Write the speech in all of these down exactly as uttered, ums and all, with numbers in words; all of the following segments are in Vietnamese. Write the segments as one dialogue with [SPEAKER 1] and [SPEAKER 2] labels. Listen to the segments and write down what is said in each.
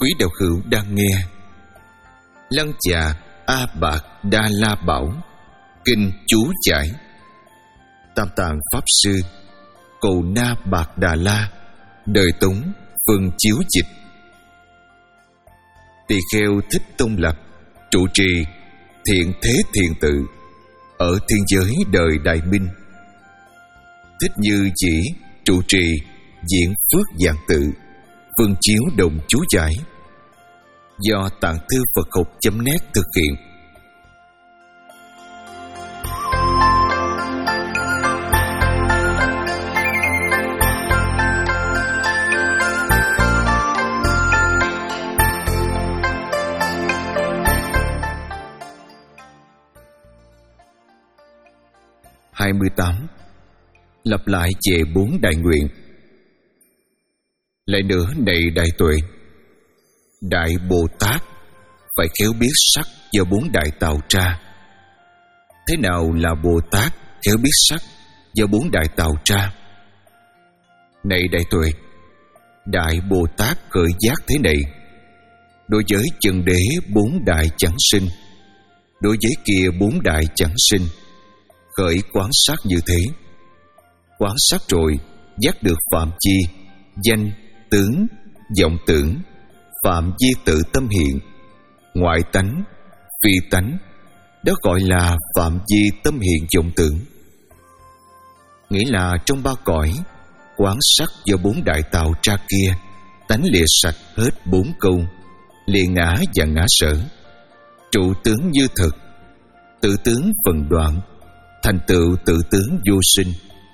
[SPEAKER 1] Quý đạo hữu đang nghe Lăng Già A Bạc Đa La Bảo Kinh chú giải Tam Tạng Pháp Sư Cầu Na Bạc Đà La Đời Tống Phân chiếu dịch. Tỳ kheo Thích Tông Lập trụ trì Thiện Thế Thiền Tự ở thiên giới đời Đại Minh. Thích Như Chỉ trụ trì Diễn Phước Dạng Tự Phân chiếu đồng chú giải do Tạng Thư Phật Học chấm net thực hiện. hai mươi tám. Lặp lại về bốn đại nguyện. Lại nữa này đại tuệ, Đại Bồ Tát phải khéo biết sắc do bốn đại tạo ra. Thế nào là Bồ Tát khéo biết sắc do bốn đại tạo ra? Này đại tuệ, Đại Bồ Tát khởi giác thế này: đối với chân đế bốn đại chẳng sinh, đối với kia bốn đại chẳng sinh. Khởi quán sát như thế. Quán sát rồi giác được phạm chi, danh, tướng, vọng tưởng, phạm vi tự tâm hiện, ngoại tánh, phi tánh. Đó gọi là phạm vi tâm hiện vọng tưởng. Nghĩa là trong ba cõi, quán sát do bốn đại tạo ra kia, tánh lìa sạch hết bốn câu, lìa ngã và ngã sở, trụ tướng như thực, tự tướng phần đoạn, thành tựu tự tướng vô sinh.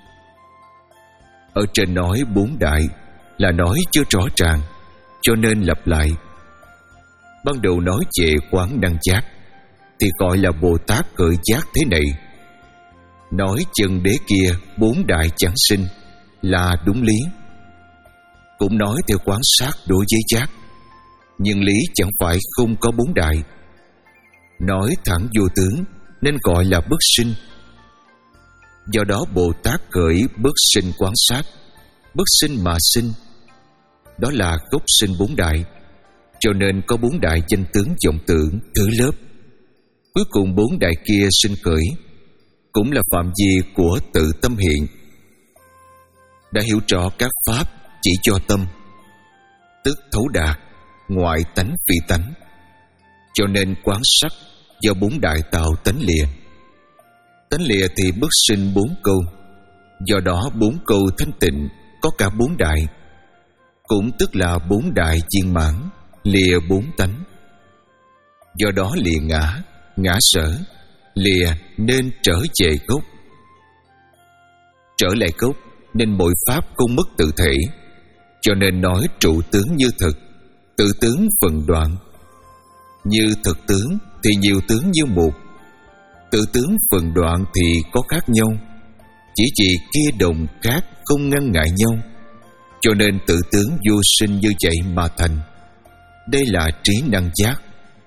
[SPEAKER 1] Ở trên nói bốn đại là nói chưa rõ ràng, cho nên lặp lại. Ban đầu nói về quán năng giác thì gọi là Bồ Tát khởi giác thế này. Nói chân đế kia bốn đại chẳng sinh là đúng lý. Cũng nói theo quán sát đối với giác, nhưng lý chẳng phải không có bốn đại. Nói thẳng vô tướng nên gọi là bất sinh. Do đó Bồ Tát khởi bất sinh quán sát, bất sinh mà sinh. Đó là gốc sinh bốn đại, cho nên có bốn đại danh tướng vọng tưởng thứ lớp. Cuối cùng bốn đại kia sinh khởi, cũng là phạm vi của tự tâm hiện. Đã hiểu rõ các pháp chỉ cho tâm, tức thấu đạt ngoại tánh phi tánh, cho nên quán sắc do bốn đại tạo tánh lìa. Tánh lìa thì bất sinh bốn câu. Do đó bốn câu thanh tịnh có cả bốn đại, cũng tức là bốn đại viên mãn, lìa bốn tánh. Do đó lìa ngã, ngã sở, lìa nên trở về gốc. Trở lại gốc nên mỗi pháp không mất tự thể, cho nên nói trụ tướng như thực, tự tướng phần đoạn. Như thực tướng thì nhiều tướng như một, tự tướng phần đoạn thì có khác nhau. Chỉ vì kia đồng khác không ngăn ngại nhau, cho nên tự tướng vô sinh như vậy mà thành. Đây là trí năng giác.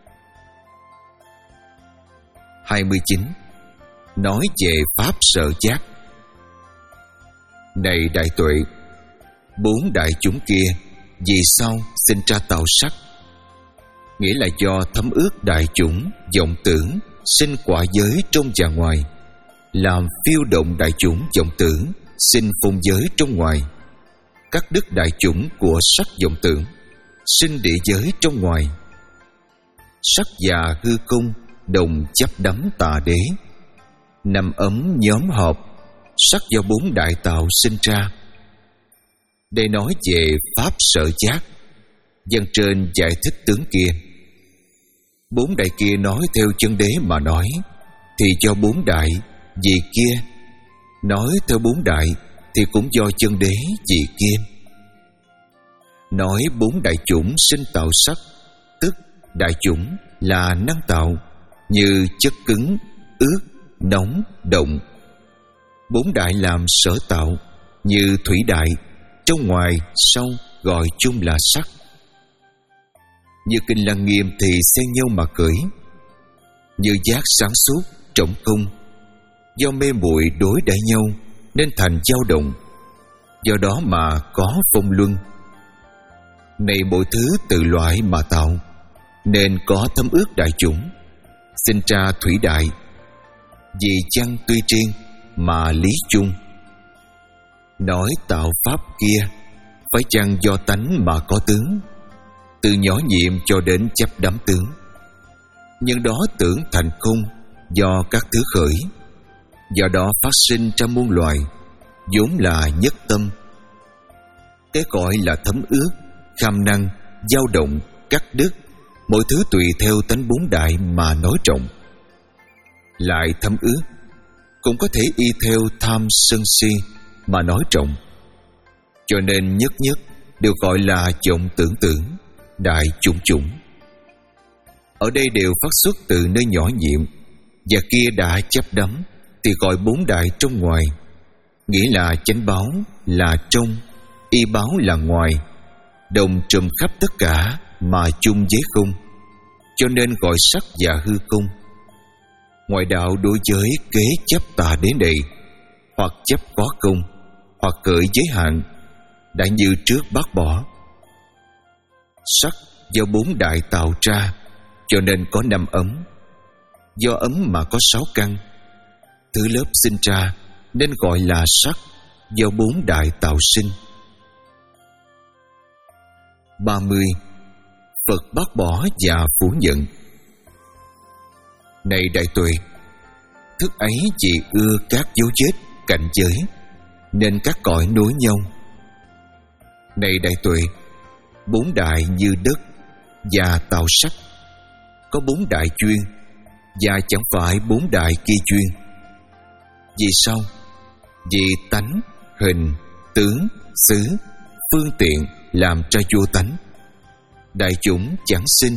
[SPEAKER 1] hai mươi chín. Nói về pháp sở giác. Này đại tuệ, bốn đại chúng kia vì sao sinh ra tạo sắc? Nghĩa là do thấm ước đại chúng vọng tưởng sinh quả giới trong và ngoài, làm phiêu động đại chủng vọng tưởng sinh phong giới trong ngoài, cắt đứt đại chủng của sắc vọng tưởng sinh địa giới trong ngoài. Sắc và hư không đồng chấp đắm tà đế, năm ấm nhóm họp, sắc do bốn đại tạo sinh ra. Để nói về pháp sở giác, dân trên giải thích tướng kia. Bốn đại kia nói theo chân đế mà nói thì do bốn đại vì kia, nói theo bốn đại thì cũng do chân đế vì kia. Nói bốn đại chủng sinh tạo sắc, tức đại chủng là năng tạo, như chất cứng, ướt, nóng, động. Bốn đại làm sở tạo, như thủy đại, trong ngoài, sau gọi chung là sắc. Như Kinh Lăng Nghiêm thì xen nhau mà khởi. Như giác sáng suốt, trọng không, do mê muội đối đãi nhau nên thành dao động. Do đó mà có phong luân. Này mọi thứ tự loại mà tạo, nên có thấm ước đại chủng, sinh ra thủy đại. Vì chăng tuy riêng mà lý chung. Nói tạo pháp kia, phải chăng do tánh mà có tướng, từ nhỏ nhiệm cho đến chấp đắm tướng. Nhưng đó tưởng thành không do các thứ khởi, do đó phát sinh ra muôn loài, vốn là nhất tâm. Cái gọi là thấm ước, kham năng, dao động, cắt đứt, mọi thứ tùy theo tánh bốn đại mà nói trọng. Lại thấm ước cũng có thể y theo tham sân si mà nói trọng. Cho nên nhất nhất đều gọi là vọng tưởng tưởng, đại chủng chủng. Ở đây đều phát xuất từ nơi nhỏ nhiệm, và kia đã chấp đắm thì gọi bốn đại trong ngoài, nghĩa là chánh báo là trong, y báo là ngoài, đồng trùm khắp tất cả mà chung với không, cho nên gọi sắc và hư không. Ngoại đạo đối với kế chấp tà đế này, hoặc chấp có công, hoặc cởi giới hạn, đã như trước bác bỏ. Sắc do bốn đại tạo ra, cho nên có năm ấm. Do ấm mà có sáu căn, thứ lớp sinh ra nên gọi là sắc do bốn đại tạo sinh. ba mươi. Phật bác bỏ và phủ nhận. Này đại tuệ, thức ấy chỉ ưa các dấu vết cảnh giới, nên các cõi nối nhau. Này đại tuệ, bốn đại như đất và tạo sắc, có bốn đại chuyên, và chẳng phải bốn đại kỳ chuyên. Vì sao? Vì tánh, hình, tướng, xứ, phương tiện làm cho vô tánh, đại chủng chẳng sinh.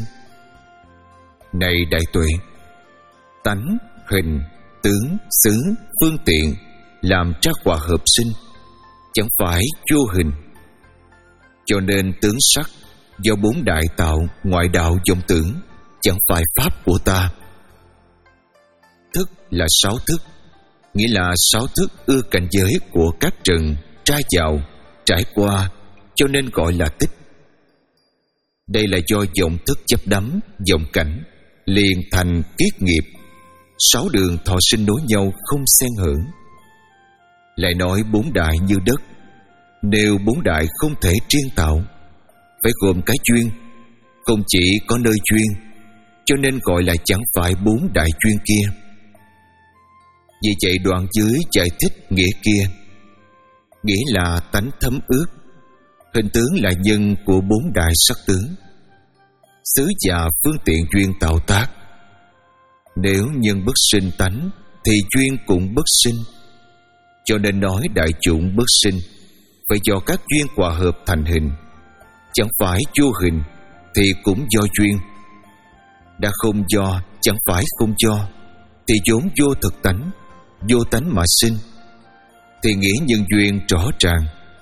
[SPEAKER 1] Này đại tuệ, tánh, hình, tướng, xứ, phương tiện làm ra quả hợp sinh, chẳng phải vô hình. Cho nên tướng sắc do bốn đại tạo ngoại đạo vọng tưởng, chẳng phải pháp của ta. Thức là sáu thức, nghĩa là sáu thức ưa cảnh giới của các trần tra vào, trải qua, cho nên gọi là tích. Đây là do vọng thức chấp đắm, vọng cảnh liền thành kiết nghiệp, sáu đường thọ sinh nối nhau không xen hở. Lại nói bốn đại như đất, nếu bốn đại không thể riêng tạo, phải gồm cái chuyên, không chỉ có nơi chuyên, cho nên gọi là chẳng phải bốn đại chuyên kia. Vì vậy đoạn dưới giải thích nghĩa kia, nghĩa là tánh thấm ước, hình tướng là nhân của bốn đại sắc tướng, xứ và phương tiện duyên tạo tác. Nếu nhân bất sinh tánh thì duyên cũng bất sinh, cho nên nói đại chủng bất sinh, phải do các duyên hòa hợp thành hình. Chẳng phải vô hình thì cũng do duyên, đã không do chẳng phải không do, thì vốn vô thực tánh, vô tánh mà sinh, thì nghĩa nhân duyên rõ ràng.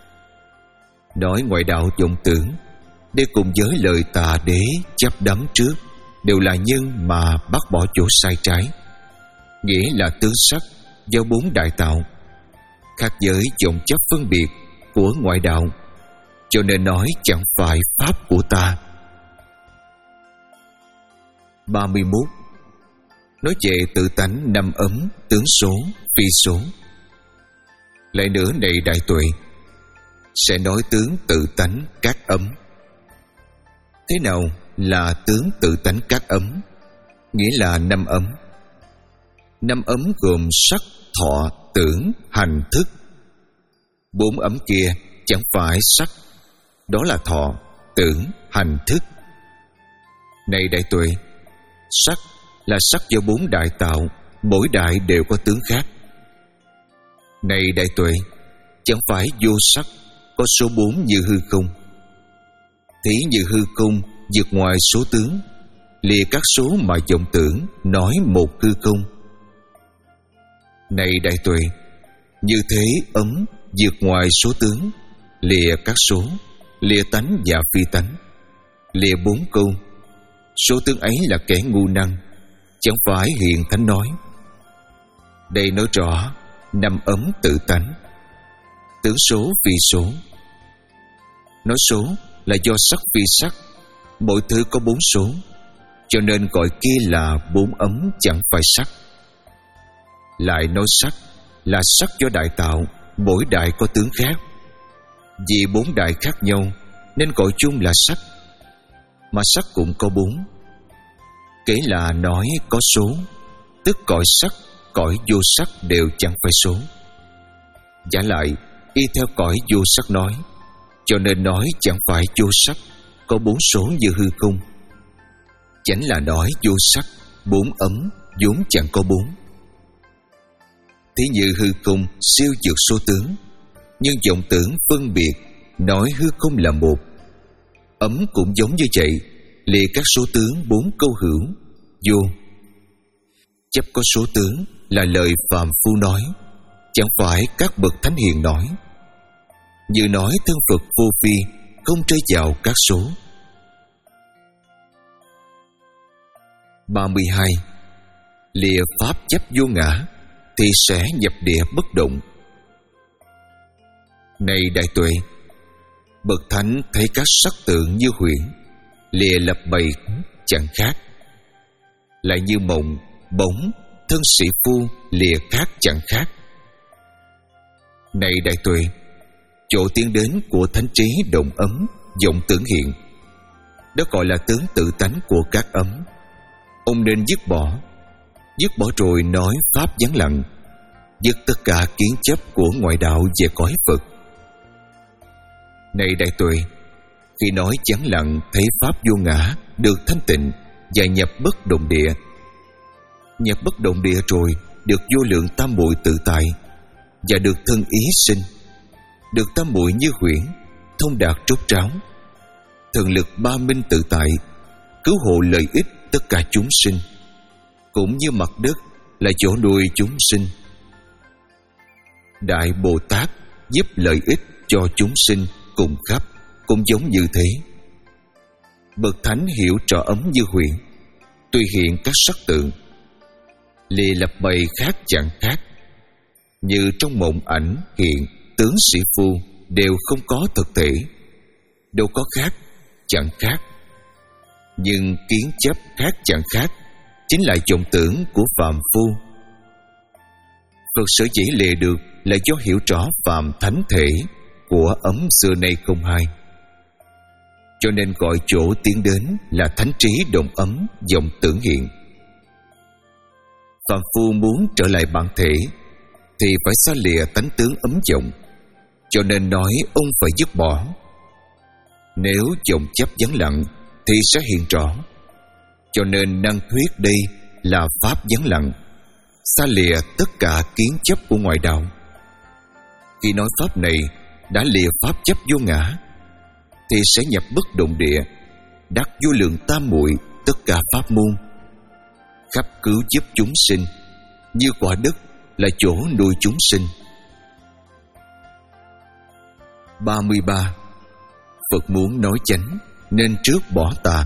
[SPEAKER 1] Nói ngoại đạo vọng tưởng, để cùng với lời tà đế chấp đắm trước, đều là nhân mà bắt bỏ chỗ sai trái, nghĩa là tướng sắc do bốn đại tạo, khác với vọng chấp phân biệt của ngoại đạo, cho nên nói chẳng phải pháp của ta. ba mươi mốt. Nói về tự tánh năm ấm, tướng số, phi số. Lại nữa này đại tuệ, sẽ nói tướng tự tánh các ấm. Thế nào là tướng tự tánh các ấm? Nghĩa là năm ấm. Năm ấm gồm sắc, thọ, tưởng, hành, thức. Bốn ấm kia chẳng phải sắc, đó là thọ, tưởng, hành, thức. Này đại tuệ, sắc là sắc do bốn đại tạo, mỗi đại đều có tướng khác. Này đại tuệ, chẳng phải vô sắc có số bốn như hư không. Thí như hư không vượt ngoài số tướng, lìa các số mà vọng tưởng nói một hư không. Này đại tuệ, như thế ấm vượt ngoài số tướng, lìa các số, lìa tánh và phi tánh, lìa bốn câu. Số tướng ấy là kẻ ngu năng, chẳng phải hiện thánh nói. Đây nói rõ năm ấm tự tánh, tướng số phi số. Nói số là do sắc phi sắc, mọi thứ có bốn số, cho nên gọi kia là bốn ấm chẳng phải sắc. Lại nói sắc là sắc do đại tạo, mỗi đại có tướng khác. Vì bốn đại khác nhau nên gọi chung là sắc, mà sắc cũng có bốn. Kể là nói có số, tức cõi sắc, cõi vô sắc đều chẳng phải số. Giả lại y theo cõi vô sắc nói, cho nên nói chẳng phải vô sắc có bốn số như hư không. Chánh là nói vô sắc bốn ấm vốn chẳng có bốn. Thí như hư không siêu vượt số tướng, nhưng vọng tưởng phân biệt nói hư không là một. Ấm cũng giống như vậy, lìa các số tướng bốn câu hữu vô. Chấp có số tướng là lời phàm phu nói, chẳng phải các bậc thánh hiền nói. Như nói thân Phật vô vi, không rơi vào các số. ba mươi hai. Lìa pháp chấp vô ngã thì sẽ nhập địa bất động. Này đại tuệ, bậc thánh thấy các sắc tượng như huyễn, lìa lập bày chẳng khác. Lại như mộng, bóng, thân sĩ phu lìa khác chẳng khác. Này đại tuệ, chỗ tiến đến của thánh trí động ấm, vọng tưởng hiện, đó gọi là tướng tự tánh của các ấm. Ông nên dứt bỏ. Dứt bỏ rồi nói pháp vắng lặng, dứt tất cả kiến chấp của ngoại đạo về cõi Phật. Này đại tuệ, khi nói vắng lặng thấy pháp vô ngã, được thanh tịnh và nhập bất động địa. Nhập bất động địa rồi được vô lượng tam muội tự tại, và được thân ý sinh, được tam muội như huyễn, thông đạt trốt ráo, thần lực ba minh tự tại, cứu hộ lợi ích tất cả chúng sinh, cũng như mặt đất là chỗ nuôi chúng sinh. Đại Bồ Tát giúp lợi ích cho chúng sinh cùng khắp, cũng giống như thế. Bậc thánh hiểu rõ ấm như huyễn, tuy hiện các sắc tượng, lìa lập bày khác chẳng khác. Như trong mộng ảnh hiện tướng sĩ phu đều không có thực thể, đâu có khác chẳng khác. Nhưng kiến chấp khác chẳng khác chính là vọng tưởng của phàm phu. Phật sở dĩ lìa được là do hiểu rõ phàm thánh thể của ấm xưa nay không hai, cho nên gọi chỗ tiến đến là thánh trí động ấm vọng tưởng hiện. Phàm phu muốn trở lại bản thể thì phải xa lìa tánh tướng ấm vọng, cho nên nói ông phải dứt bỏ. Nếu vọng chấp vắng lặng thì sẽ hiện rõ, cho nên năng thuyết đây là pháp vắng lặng, xa lìa tất cả kiến chấp của ngoại đạo. Khi nói pháp này đã lìa pháp chấp vô ngã thì sẽ nhập bất động địa, đắc vô lượng tam muội tất cả pháp môn, khắp cứu giúp chúng sinh, như quả đất là chỗ nuôi chúng sinh. ba mươi ba. Phật muốn nói chánh nên trước bỏ tà.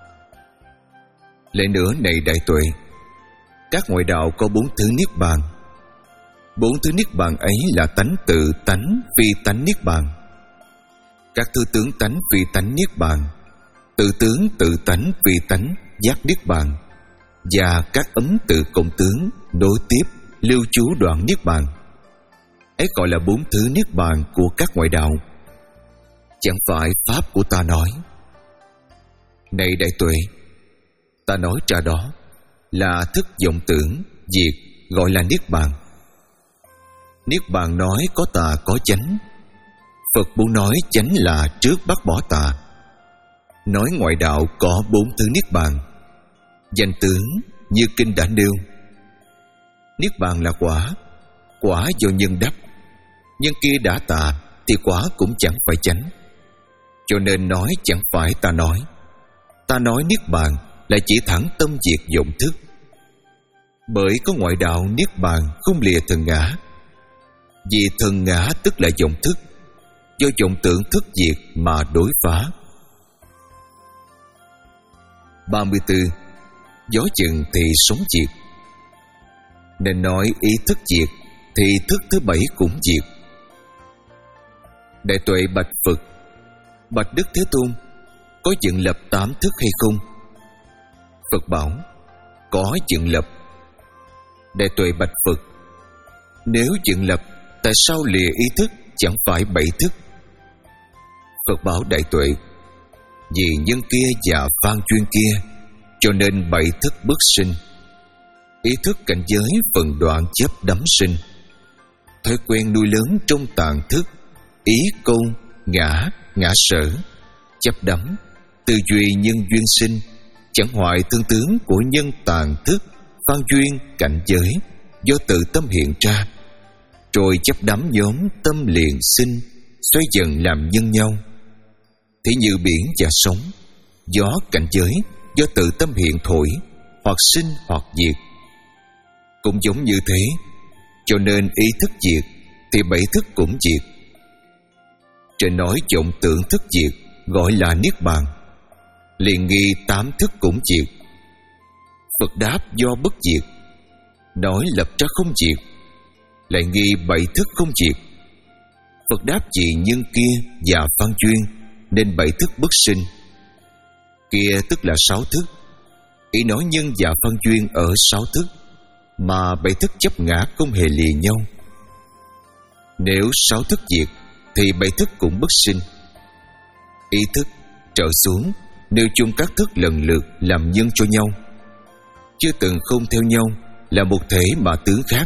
[SPEAKER 1] Lại nữa này đại tuệ, các ngoại đạo có bốn thứ niết bàn. Bốn thứ niết bàn ấy là tánh tự tánh, phi tánh niết bàn. Các thứ tướng tánh phi tánh niết bàn, tự tướng tự tánh phi tánh giác niết bàn, và các ấm tự cộng tướng nối tiếp lưu trú đoạn niết bàn. Ấy gọi là bốn thứ niết bàn của các ngoại đạo, chẳng phải pháp của ta nói. Này đại tuệ, ta nói ra đó là thức vọng tưởng diệt, gọi là niết bàn. Niết bàn nói có tà có chánh. Phật muốn nói chánh là trước bắt bỏ tà. Nói ngoại đạo có bốn thứ niết bàn. Danh tướng như kinh đã nêu. Niết bàn là quả, quả do nhân đắc. Nhân kia đã tà thì quả cũng chẳng phải chánh, cho nên nói chẳng phải ta nói. Ta nói niết bàn là chỉ thẳng tâm diệt vọng thức. Bởi có ngoại đạo niết bàn không lìa thần ngã. Vì thần ngã tức là vọng thức, do vọng tưởng thức diệt mà đối phá. ba mươi tư. Gió chừng thì sống diệt. Nên nói ý thức diệt thì thức thứ bảy cũng diệt. Đại tuệ bạch Phật, Bạch Đức Thế Tôn, có dựng lập tám thức hay không? Phật bảo: có dựng lập. Đại Tuệ bạch Phật: nếu dựng lập, tại sao lìa ý thức chẳng phải bảy thức? Phật bảo Đại Tuệ: vì nhân kia và phan chuyên kia, cho nên bảy thức bất sinh. Ý thức cảnh giới phần đoạn chấp đắm sinh. Thói quen nuôi lớn trong tạng thức, ý câu, ngã, ngã sở, chấp đắm, tư duy nhân duyên sinh, chẳng hoại tương tướng của nhân tạng thức, phan duyên, cảnh giới do tự tâm hiện ra, rồi chấp đắm nhóm tâm liền sinh, xoay dần làm nhân nhau. Thế như biển và sóng, gió cảnh giới do tự tâm hiện thổi, hoặc sinh hoặc diệt. Cũng giống như thế, cho nên ý thức diệt thì bảy thức cũng diệt. Trên nói vọng tưởng thức diệt gọi là niết bàn, liền nghi tám thức cũng diệt. Phật đáp do bất diệt, nói lập ra không diệt, lại nghi bảy thức không diệt. Phật đáp vì nhân kia và phan duyên nên bảy thức bất sinh. Kia tức là sáu thức. Ý nói nhân và phan duyên ở sáu thức, mà bảy thức chấp ngã không hề lìa nhau. Nếu sáu thức diệt thì bảy thức cũng bất sinh. Ý thức trở xuống nêu chung các thức lần lượt làm nhân cho nhau, chưa từng không theo nhau, là một thể mà tướng khác.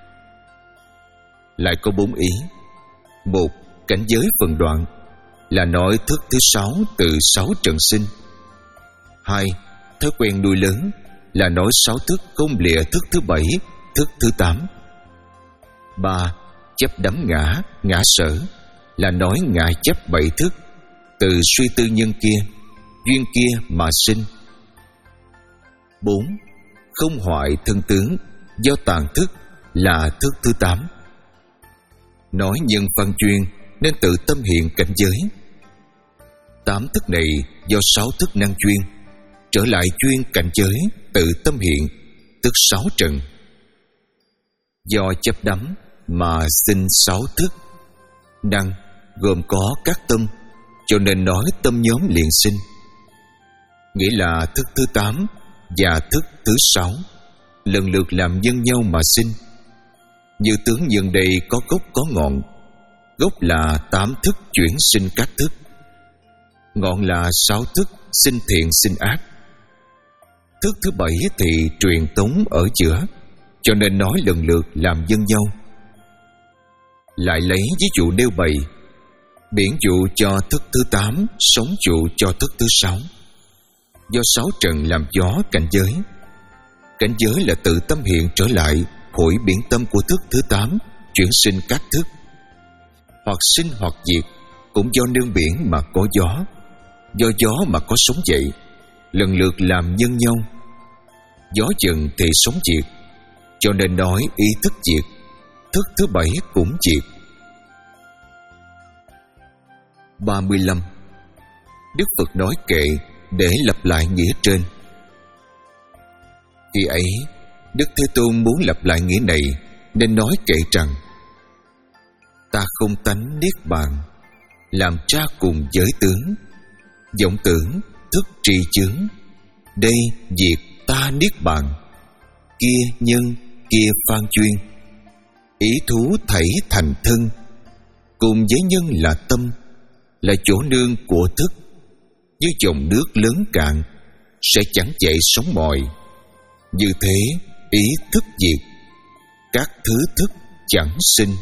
[SPEAKER 1] Lại có bốn ý. Một, cảnh giới phần đoạn, là nói thức thứ sáu từ sáu trần sinh. Hai, thói quen nuôi lớn, là nói sáu thức không lìa thức thứ bảy, thức thứ tám. Ba, chấp đắm ngã, ngã sở, là nói ngã chấp bảy thức, từ suy tư nhân kia, duyên kia mà sinh. Bốn, không hoại thân tướng, do tàn thức, là thức thứ tám. Nói nhân phan duyên nên tự tâm hiện cảnh giới. Tám thức này do sáu thức năng chuyên, trở lại chuyên cảnh giới tự tâm hiện, tức sáu trần. Do chấp đắm mà sinh sáu thức. Năng gồm có các tâm, cho nên nói tâm nhóm liền sinh. Nghĩa là thức thứ tám và thức thứ sáu lần lượt làm nhân nhau mà sinh. Như tướng nhân đây có gốc có ngọn. Gốc là tám thức chuyển sinh các thức, ngọn là sáu thức sinh thiện sinh ác. Thức thứ bảy thì truyền tống ở giữa, cho nên nói lần lượt làm nhân nhau. Lại lấy ví dụ nêu bày, biển dụ cho thức thứ tám, sóng dụ cho thức thứ sáu. Do sáu trần làm gió cảnh giới. Cảnh giới là tự tâm hiện trở lại hội biển tâm của thức thứ tám, chuyển sinh các thức. Hoặc sinh hoặc diệt, cũng do nương biển mà có gió, do gió mà có sóng dậy, lần lượt làm nhân nhau. Gió dần thì sóng diệt, cho nên nói ý thức diệt, thức thứ bảy cũng diệt. Ba mươi lăm. Đức Phật nói kệ để lặp lại nghĩa trên. Khi ấy, Đức Thế Tôn muốn lặp lại nghĩa này, nên nói kệ rằng: ta không tánh niết bàn, làm tra cùng giới tướng, vọng tưởng, thức tri chướng. Đây diệt ta niết bàn, kia nhân, kia phan chuyên. Ý thú thảy thành thân, cùng với nhân là tâm, là chỗ nương của thức. Như dòng nước lớn cạn, sẽ chẳng chạy sóng mồi. Như thế ý thức diệt, các thứ thức chẳng sinh.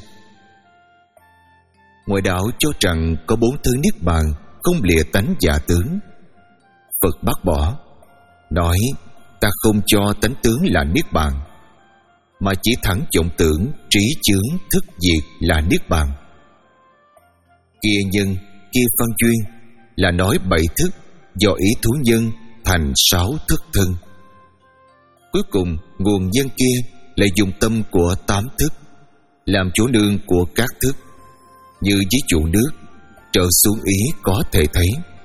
[SPEAKER 1] Ngoại đạo cho rằng có bốn thứ niết bàn, không lìa tánh giả tướng. Phật bác bỏ, nói ta không cho tánh tướng là niết bàn, mà chỉ thẳng vọng tưởng, trí chướng, thức diệt là niết bàn. Kia nhân, kia phan chuyên, là nói bảy thức do ý thú nhân thành sáu thức thân. Cuối cùng nguồn nhân kia lại dùng tâm của tám thức làm chỗ nương của các thức. Như ví dụ nước trở xuống ý có thể thấy.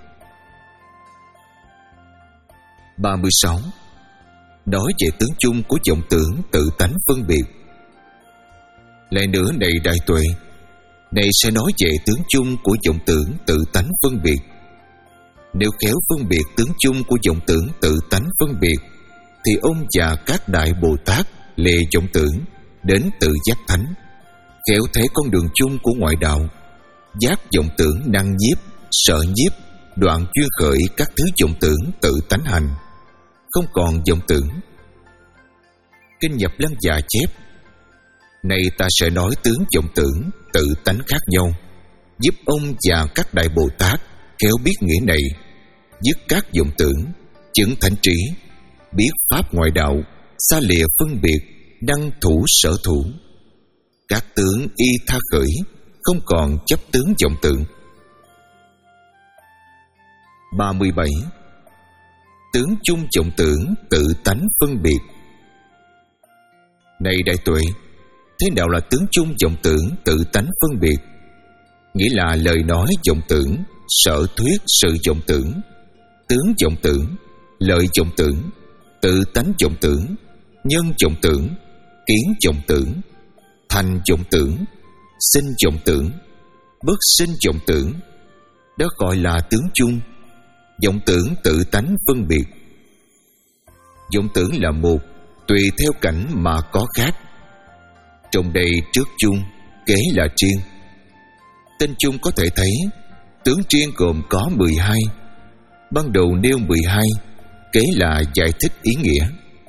[SPEAKER 1] Ba mươi sáu. Nói về tướng chung của vọng tưởng tự tánh phân biệt. Lại nữa này đại tuệ, Này sẽ nói về tướng chung của vọng tưởng tự tánh phân biệt. Nếu khéo phân biệt tướng chung của vọng tưởng tự tánh phân biệt, thì ông và các đại Bồ Tát lệ vọng tưởng đến tự giác thánh, khéo thấy con đường chung của ngoại đạo, giác vọng tưởng năng nhiếp, sợ nhiếp, đoạn duyên khởi các thứ vọng tưởng tự tánh hành, không còn vọng tưởng. Kinh Nhập Lăng Già chép: Này ta sẽ nói tướng vọng tưởng tự tánh khác nhau, giúp ông và các đại Bồ Tát khéo biết nghĩa này, dứt các vọng tưởng, chứng thánh trí, biết pháp ngoại đạo, xa lìa phân biệt, năng thủ sở thủ. Các tướng y tha khởi, không còn chấp tướng vọng tưởng. ba mươi bảy. Tướng chung vọng tưởng tự tánh phân biệt. Này đại tuệ, thế nào là tướng chung vọng tưởng tự tánh phân biệt? Nghĩa là lời nói vọng tưởng, sở thuyết sự vọng tưởng, tướng vọng tưởng, lợi vọng tưởng, tự tánh vọng tưởng, nhân vọng tưởng, kiến vọng tưởng, thành vọng tưởng, sinh vọng tưởng, bất sinh vọng tưởng. Đó gọi là tướng chung. Vọng tưởng tự tánh phân biệt. Vọng tưởng là một, tùy theo cảnh mà có khác. Trong đây trước chung, kế là riêng. Tên chung có thể thấy, tướng riêng gồm có mười hai. Ban đầu nêu mười hai, kế là giải thích ý nghĩa.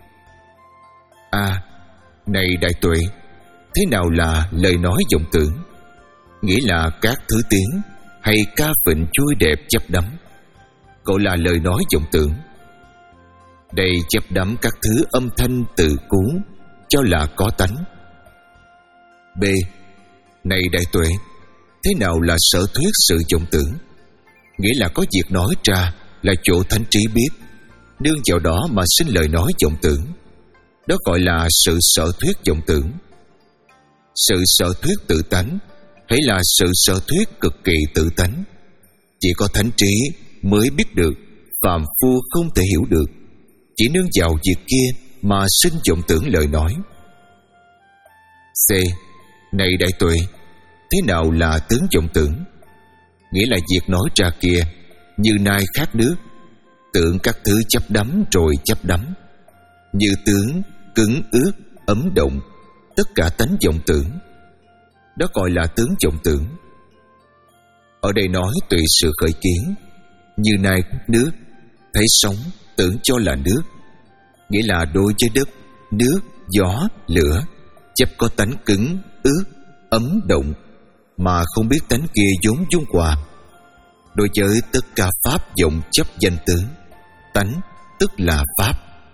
[SPEAKER 1] À, này đại tuệ, thế nào là lời nói vọng tưởng? Nghĩa là các thứ tiếng hay ca phịnh vui đẹp chấp đắm, gọi là lời nói vọng tưởng. Đây chấp đắm các thứ âm thanh từ cú, cho là có tánh. B. Này đại tuệ, thế nào là sở thuyết sự vọng tưởng? Nghĩa là có việc nói ra là chỗ thánh trí biết, nương vào đó mà sinh lời nói vọng tưởng. Đó gọi là sự sở thuyết vọng tưởng. Sự sở thuyết tự tánh hay là sự sở thuyết cực kỳ tự tánh, chỉ có thánh trí mới biết được, phàm phu không thể hiểu được. Chỉ nương vào việc kia mà sinh vọng tưởng lời nói. C. Này đại tuệ, thế nào là tướng vọng tưởng? Nghĩa là việc nói ra kia như nai khát nước, tượng các thứ chấp đắm rồi chấp đắm, như tướng cứng ướt ấm động, tất cả tánh vọng tưởng. Đó gọi là tướng vọng tưởng. Ở đây nói tùy sự khởi kiến, như nai nước, thấy sóng tưởng cho là nước. Nghĩa là đối với đất, nước, gió, lửa, chấp có tánh cứng, ướt, ấm động, mà không biết tánh kia vốn dung hòa. Đối với tất cả pháp vọng chấp danh tướng, tánh tức là pháp.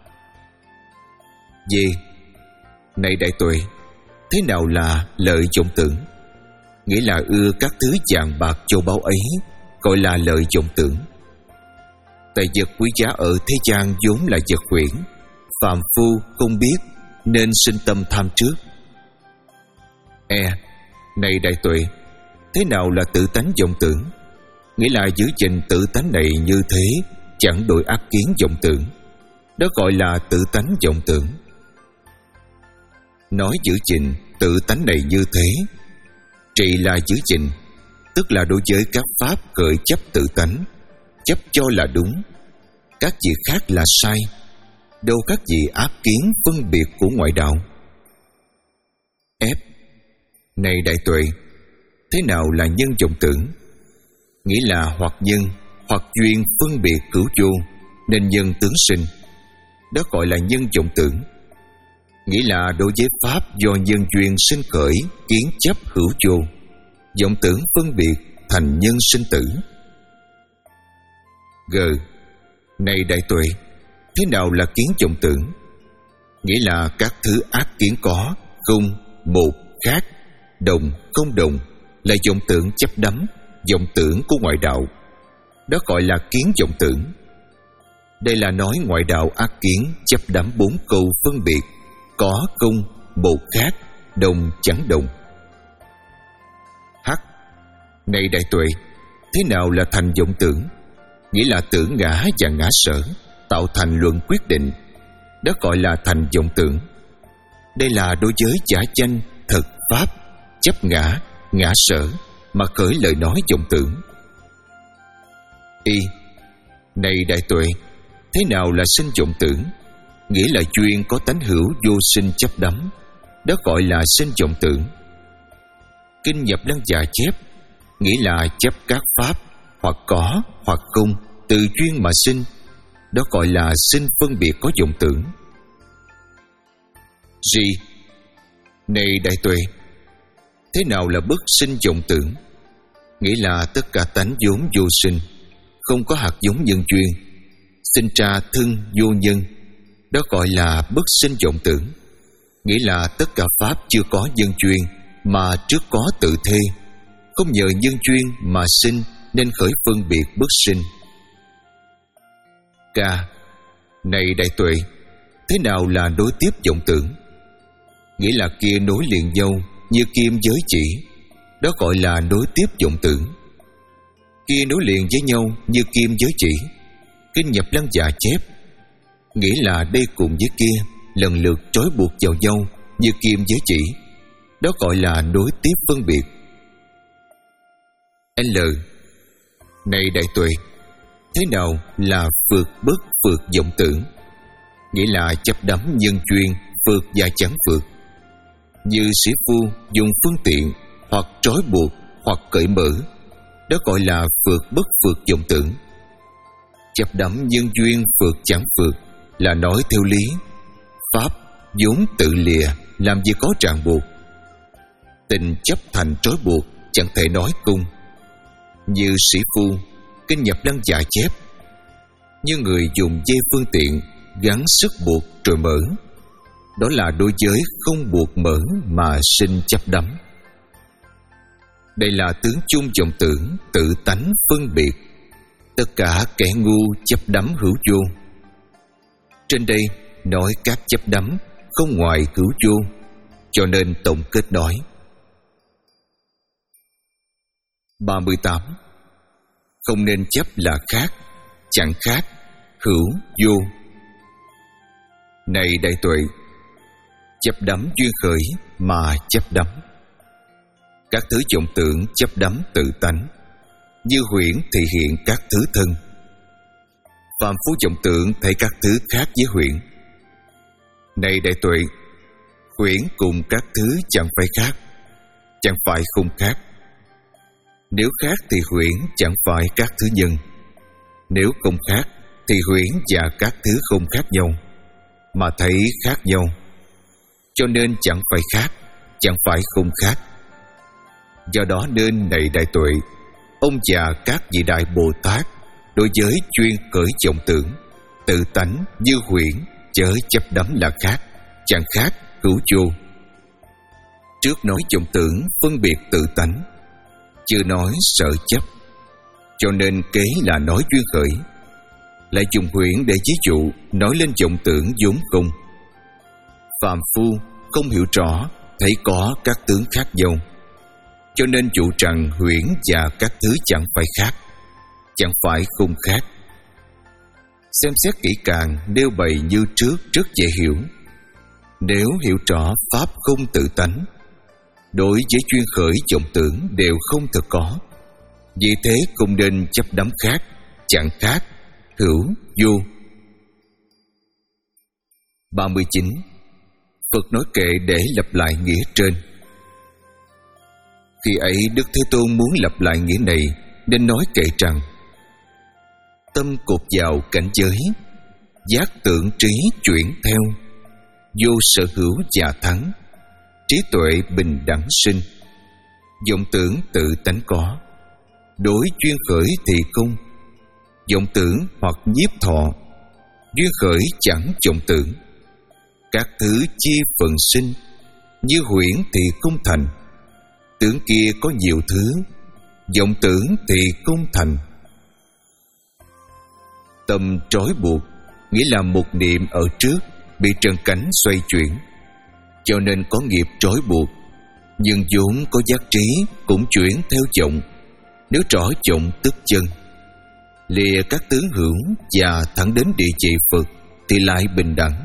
[SPEAKER 1] D. Này đại tuệ, thế nào là lợi vọng tưởng? Nghĩa là ưa các thứ vàng bạc châu báu ấy, gọi là lợi vọng tưởng. Tại vật quý giá ở thế gian vốn là vật huyễn, phàm phu không biết nên sinh tâm tham trước. E. Này đại tuệ, thế nào là tự tánh vọng tưởng? Nghĩa là giữ gìn tự tánh này như thế, chẳng đổi ác kiến vọng tưởng. Đó gọi là tự tánh vọng tưởng. Nói giữ gìn tự tánh này như thế, trị là giữ gìn, tức là đối với các pháp khởi chấp tự tánh, chấp cho là đúng, các việc khác là sai, đâu các gì ác kiến phân biệt của ngoại đạo. F. Này đại tuệ, thế nào là nhân vọng tưởng? Nghĩa là hoặc nhân hoặc duyên phân biệt cửu vô, nên nhân tướng sinh. Đó gọi là nhân vọng tưởng. Nghĩa là đối với pháp do nhân duyên sinh khởi, kiến chấp hữu vô, vọng tưởng phân biệt thành nhân sinh tử. G. Này đại tuệ, thế nào là kiến vọng tưởng? Nghĩa là các thứ ác kiến có, không, một, khác, đồng, không đồng, là vọng tưởng chấp đắm, vọng tưởng của ngoại đạo. Đó gọi là kiến vọng tưởng. Đây là nói ngoại đạo ác kiến chấp đắm bốn câu phân biệt có, không, một, khác, đồng, chẳng đồng. H. Này đại tuệ, thế nào là thành vọng tưởng? Nghĩa là tưởng ngã và ngã sở tạo thành luận quyết định. Đó gọi là thành vọng tưởng. Đây là đối với giả danh, thực, pháp, chấp ngã, ngã sở mà khởi lời nói vọng tưởng. Y, này đại tuệ, thế nào là sinh vọng tưởng? Nghĩa là chuyên có tánh hữu vô sinh chấp đắm, đó gọi là sinh vọng tưởng. Kinh Nhập Lăng Già chép, nghĩa là chấp các pháp hoặc có hoặc không từ duyên mà sinh, đó gọi là sinh phân biệt có vọng tưởng. Gì? Này đại tuệ, thế nào là bất sinh vọng tưởng? Nghĩa là tất cả tánh vốn vô sinh, không có hạt giống nhân duyên, sinh ra thân vô nhân, đó gọi là bất sinh vọng tưởng. Nghĩa là tất cả pháp chưa có nhân duyên mà trước có tự thê, không nhờ nhân duyên mà sinh nên khởi phân biệt bất sinh. K. Này đại tuệ, thế nào là nối tiếp vọng tưởng? Nghĩa là kia nối liền nhau như kim giới chỉ, đó gọi là nối tiếp vọng tưởng. Kia nối liền với nhau như kim giới chỉ, Kinh Nhập Lăng Già chép, nghĩa là đây cùng với kia lần lượt trói buộc vào nhau như kim giới chỉ, đó gọi là nối tiếp phân biệt. L. Này đại tuệ, thế nào là phượt bất phượt vọng tưởng? Nghĩa là chấp đắm nhân duyên phượt và chẳng phượt, như sĩ phu dùng phương tiện hoặc trói buộc hoặc cởi mở, đó gọi là phượt bất phượt vọng tưởng. Chấp đắm nhân duyên phượt chẳng phượt là nói theo lý, pháp vốn tự lìa, làm gì có ràng buộc. Tình chấp thành trói buộc, chẳng thể nói cung. Như sĩ phu, Kinh Nhập Lăng Già chép, như người dùng dây phương tiện gắn sức buộc rồi mở, đó là đôi giới không buộc mở mà sinh chấp đắm. Đây là tướng chung vọng tưởng tự tánh phân biệt, tất cả kẻ ngu chấp đắm hữu vô. Trên đây nói các chấp đắm không ngoài hữu vô, cho nên tổng kết nói. ba mươi tám. Không nên chấp là khác, chẳng khác, hữu vô. Này đại tuệ, chấp đắm duyên khởi mà chấp đắm. Các thứ vọng tưởng chấp đắm tự tánh, như huyễn thị hiện các thứ thân. Phàm phu vọng tưởng thấy các thứ khác với huyễn. Này đại tuệ, huyễn cùng các thứ chẳng phải khác, chẳng phải không khác. Nếu khác thì huyễn chẳng phải các thứ nhân, nếu không khác thì huyễn và các thứ không khác nhau, mà thấy khác nhau, cho nên chẳng phải khác, chẳng phải không khác. Do đó nên này đại tuệ, ông và các vị đại Bồ Tát đối với chuyên khởi vọng tưởng tự tánh như huyễn chớ chấp đắm là khác, chẳng khác, hữu vô. Trước nói vọng tưởng phân biệt tự tánh, chưa nói sợ chấp, cho nên kế là nói duyên khởi, lại dùng huyễn để ví dụ nói lên vọng tưởng vốn không. Phàm phu không hiểu rõ thấy có các tướng khác nhau, cho nên dụ rằng huyễn và các thứ chẳng phải khác, chẳng phải không khác. Xem xét kỹ càng nêu bày như trước rất dễ hiểu. Nếu hiểu rõ pháp không tự tánh, đối với chuyên khởi vọng tưởng đều không thực có, vì thế không nên chấp đắm khác, chẳng khác, hữu vô. ba mươi chín. Phật nói kệ để lặp lại nghĩa trên. Khi ấy Đức Thế Tôn muốn lặp lại nghĩa này nên nói kệ rằng: tâm cột vào cảnh giới, giác tưởng trí chuyển theo, vô sở hữu và thắng, trí tuệ bình đẳng sinh. Vọng tưởng tự tánh có, đối duyên khởi thì không. Vọng tưởng hoặc nhiếp thọ, duyên khởi chẳng vọng tưởng. Các thứ chi phần sinh, như huyễn thì không thành. Tưởng kia có nhiều thứ, vọng tưởng thì không thành. Tâm trói buộc, nghĩa là một niệm ở trước bị trần cánh xoay chuyển, cho nên có nghiệp trói buộc. Nhưng vốn có giác trí cũng chuyển theo vọng, nếu rõ vọng tức chân. Lìa các tướng hữu và thẳng đến địa chỉ Phật thì lại bình đẳng.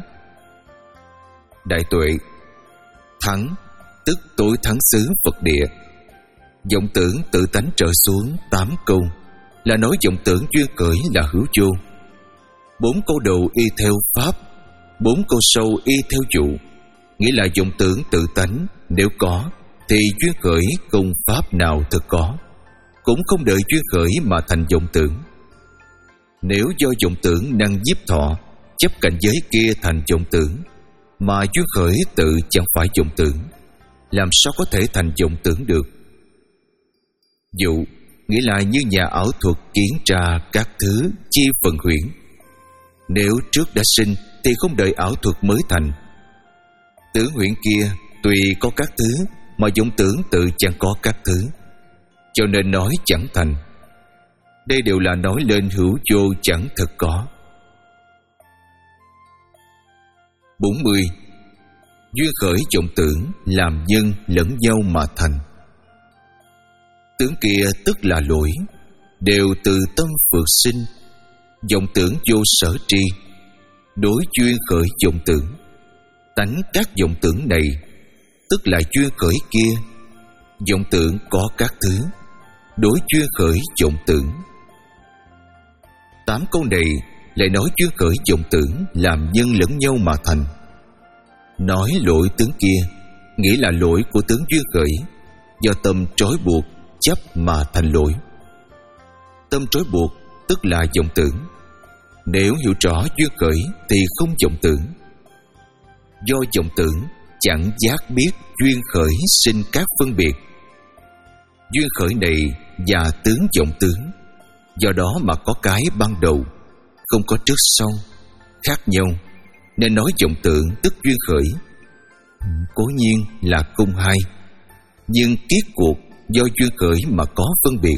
[SPEAKER 1] Đại tuệ, thắng tức tối thắng xứ Phật địa. Vọng tưởng tự tánh trở xuống tám câu là nói vọng tưởng duyên khởi là hữu vô. Bốn câu đầu y theo pháp, bốn câu sau y theo dụ, nghĩa là vọng tưởng tự tánh nếu có thì duyên khởi công pháp nào thực có, cũng không đợi duyên khởi mà thành vọng tưởng. Nếu do vọng tưởng năng nhiếp thọ, chấp cảnh giới kia thành vọng tưởng, mà duyên khởi tự chẳng phải vọng tưởng, làm sao có thể thành vọng tưởng được? Dụ nghĩa là như nhà ảo thuật kiến tra các thứ chi phần huyễn. Nếu trước đã sinh thì không đợi ảo thuật mới thành. Tưởng huyễn kia tuy có các thứ mà vọng tưởng tự chẳng có các thứ, cho nên nói chẳng thành. Đây đều là nói lên hữu vô chẳng thực có. bốn mươi. Duyên khởi vọng tưởng làm nhân lẫn nhau mà thành. Tướng kia tức là lỗi, đều từ tâm phược sinh, vọng tưởng vô sở tri, đối duyên khởi vọng tưởng. Tánh các vọng tưởng này tức là duyên khởi kia, vọng tưởng có các thứ, đối duyên khởi vọng tưởng. Tám câu này lại nói duyên khởi vọng tưởng làm nhân lẫn nhau mà thành. Nói lỗi tướng kia nghĩa là lỗi của tướng duyên khởi, do tâm trói buộc chấp mà thành lỗi. Tâm trói buộc tức là vọng tưởng. Nếu hiểu rõ duyên khởi thì không vọng tưởng. Do vọng tưởng chẳng giác biết duyên khởi sinh các phân biệt. Duyên khởi này và tướng vọng tướng, do đó mà có cái ban đầu, không có trước sau, khác nhau, nên nói vọng tưởng tức duyên khởi. Cố nhiên là công hai, nhưng kết cuộc do duyên khởi mà có phân biệt.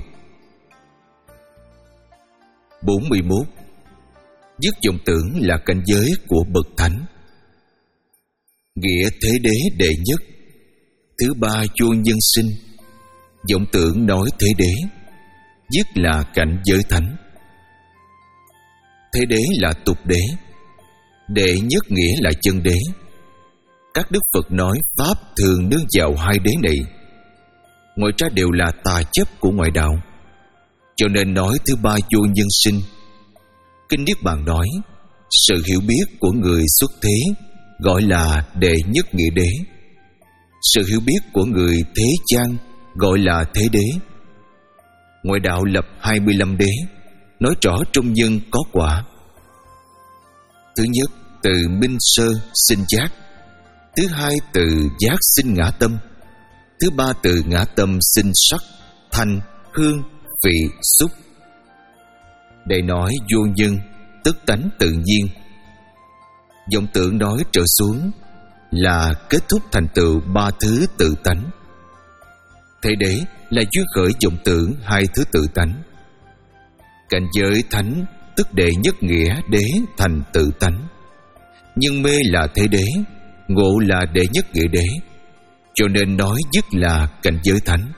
[SPEAKER 1] bốn mươi mốt. Dứt vọng tưởng là cảnh giới của bậc thánh. Nghĩa thế đế đệ nhất. Thứ ba vô nhân sinh. Vọng tưởng nói thế đế, dứt là cảnh giới thánh. Thế đế là tục đế, đệ nhất nghĩa là chân đế. Các đức Phật nói pháp thường nương vào hai đế này, ngoài ra đều là tà chấp của ngoại đạo, cho nên nói thứ ba vô nhân sinh. Kinh Niết Bàn nói sự hiểu biết của người xuất thế gọi là đệ nhất nghĩa đế, sự hiểu biết của người thế gian gọi là thế đế. Ngoại đạo lập hai mươi lăm đế, nói rõ trong nhân có quả. Thứ nhất từ minh sơ sinh giác, thứ hai từ giác sinh ngã tâm, thứ ba từ ngã tâm sinh sắc, thanh, hương, vị, xúc. Để nói vô nhân tức tánh tự nhiên. Vọng tưởng nói trở xuống là kết thúc thành tựu ba thứ tự tánh. Thế đế là duyên khởi vọng tưởng hai thứ tự tánh. Cảnh giới thánh tức đệ nhất nghĩa đế thành tự tánh. Nhưng mê là thế đế, ngộ là đệ nhất nghĩa đế, cho nên nói dứt là cảnh giới thánh.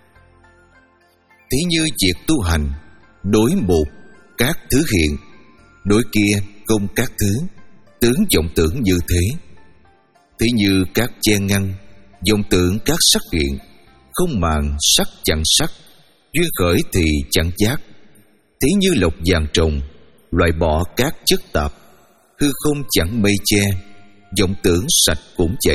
[SPEAKER 1] Thế như việc tu hành, đối một các thứ hiện, đối kia công các thứ, tướng vọng tưởng như thế. Thế như các che ngăn, vọng tưởng các sắc hiện, không màng sắc chẳng sắc, duyên khởi thì chẳng giác. Thế như lộc vàng trồng, loại bỏ các chất tạp, hư không chẳng mây che, vọng tưởng sạch cũng vậy.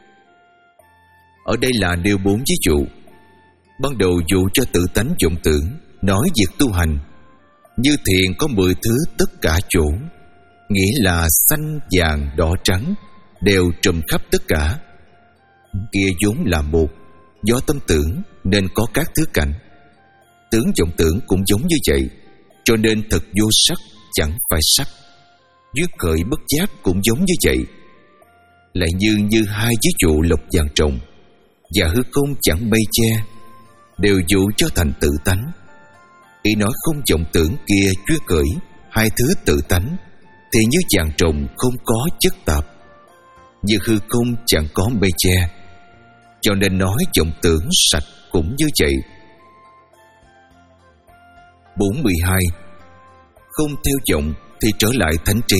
[SPEAKER 1] Ở đây là nêu bốn ví dụ. Ban đầu dụ cho tự tánh vọng tưởng, nói việc tu hành. Như thiền có mười thứ tất cả chỗ, nghĩa là xanh, vàng, đỏ, trắng đều trùm khắp tất cả. Kia vốn là một, do tâm tưởng nên có các thứ cảnh. Tướng vọng tưởng cũng giống như vậy, cho nên thật vô sắc chẳng phải sắc. Duyên khởi bất giác cũng giống như vậy. Lại như như hai ví dụ lộc vàng trồng và hư không chẳng mây che, đều dụ cho thành tự tánh. Ý nói không vọng tưởng kia duyên khởi hai thứ tự tánh, thì như vàng trồng không có chất tạp, như hư không chẳng có mây che, cho nên nói vọng tưởng sạch cũng như vậy. bốn mươi hai. Không theo vọng thì trở lại thánh trí.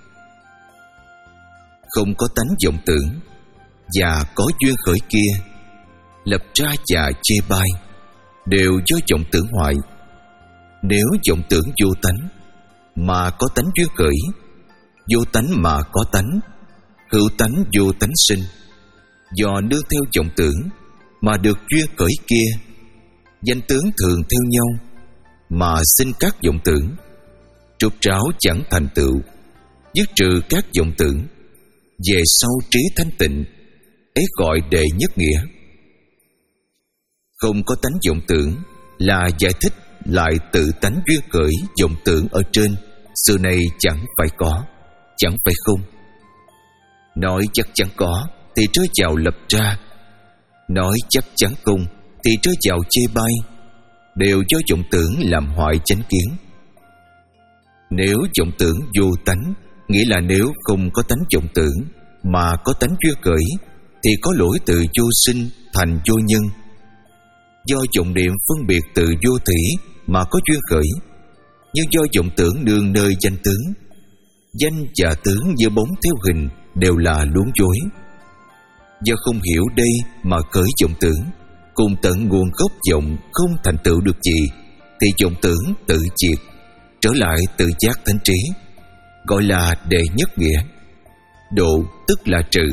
[SPEAKER 1] Không có tánh vọng tưởng và có duyên khởi kia, lập ra và chê bai, đều do vọng tưởng hoại. Nếu vọng tưởng vô tánh mà có tánh duyên khởi, vô tánh mà có tánh, hữu tánh vô tánh sinh, do nương theo vọng tưởng mà được duyên khởi kia, danh tướng thường theo nhau mà sinh các vọng tưởng, trục trảo chẳng thành tựu, dứt trừ các vọng tưởng, về sau trí thanh tịnh, ấy gọi đệ nhất nghĩa. Không có tánh vọng tưởng là giải thích lại tự tánh duyên khởi vọng tưởng ở trên, xưa nay chẳng phải có, chẳng phải không. Nói chắc chắn có thì trớ vào lập ra, nói chắc chắn không thì trớ vào chê bai, đều do vọng tưởng làm hoại chánh kiến. Nếu vọng tưởng vô tánh, nghĩa là nếu không có tánh vọng tưởng mà có tánh duyên khởi, thì có lỗi từ vô sinh thành vô nhân. Do vọng niệm phân biệt từ vô thủy mà có duyên khởi, nhưng do vọng tưởng nương nơi danh tướng, danh và tướng như bóng theo hình đều là luống dối. Do không hiểu đây mà khởi vọng tưởng, cùng tận nguồn gốc vọng không thành tựu được gì, thì vọng tưởng tự diệt, trở lại tự giác thánh trí, gọi là đệ nhất nghĩa. Độ tức là trừ.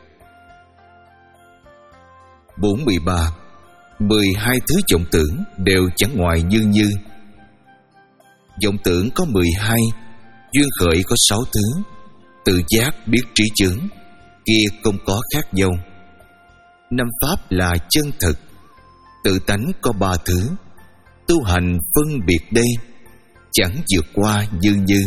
[SPEAKER 1] Bốn mươi ba. Mười hai thứ vọng tưởng đều chẳng ngoài như như. Vọng tưởng có mười hai, duyên khởi có sáu thứ, tự giác biết trí chướng, kia không có khác nhau. Năm pháp là chân thực, tự tánh có ba thứ, tu hành phân biệt đây, chẳng vượt qua như như.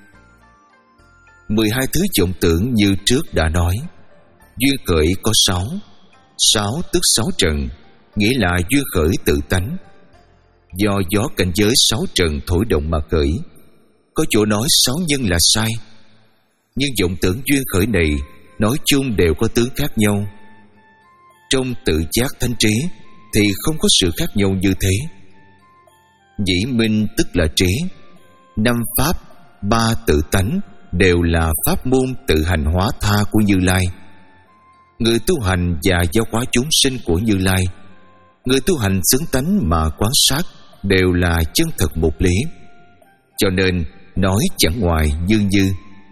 [SPEAKER 1] Mười hai thứ vọng tưởng như trước đã nói, duyên khởi có sáu, sáu tức sáu trần, nghĩa là duyên khởi tự tánh, do gió cảnh giới sáu trần thổi động mà khởi. Có chỗ nói sáu nhân là sai, nhưng vọng tưởng duyên khởi này nói chung đều có tướng khác nhau. Trong tự giác thánh trí thì không có sự khác nhau như thế. Nhĩ minh tức là trí, năm pháp, ba tự tánh đều là pháp môn tự hành hóa tha của Như Lai. Người tu hành và giáo hóa chúng sinh của Như Lai, người tu hành xứng tánh mà quán sát đều là chân thật một lý, cho nên nói chẳng ngoài như như.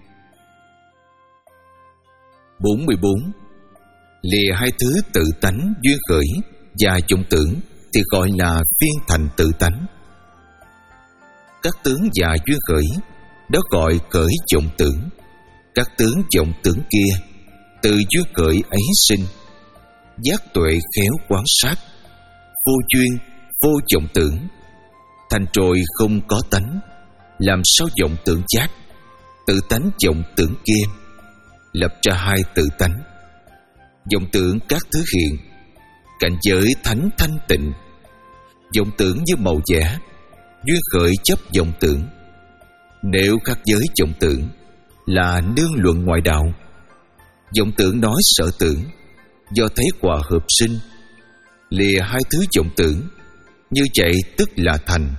[SPEAKER 1] Bốn mươi bốn. Lìa hai thứ tự tánh duyên khởi và vọng tưởng thì gọi là viên thành tự tánh. Các tướng và duyên khởi đó gọi khởi vọng tưởng, các tướng vọng tưởng kia từ duyên khởi ấy sinh. Giác tuệ khéo quan sát, vô duyên vô vọng tưởng, thành rồi không có tánh, làm sao vọng tưởng giác, tự tánh vọng tưởng kia, lập ra hai tự tánh. Vọng tưởng các thứ hiện, cảnh giới thánh thanh tịnh. Vọng tưởng như màu vẽ, duyên khởi chấp vọng tưởng. Nếu khác giới vọng tưởng là nương luận ngoại đạo. Vọng tưởng nói sở tưởng, do thấy quả hợp sinh. Lìa hai thứ vọng tưởng, như vậy tức là thành.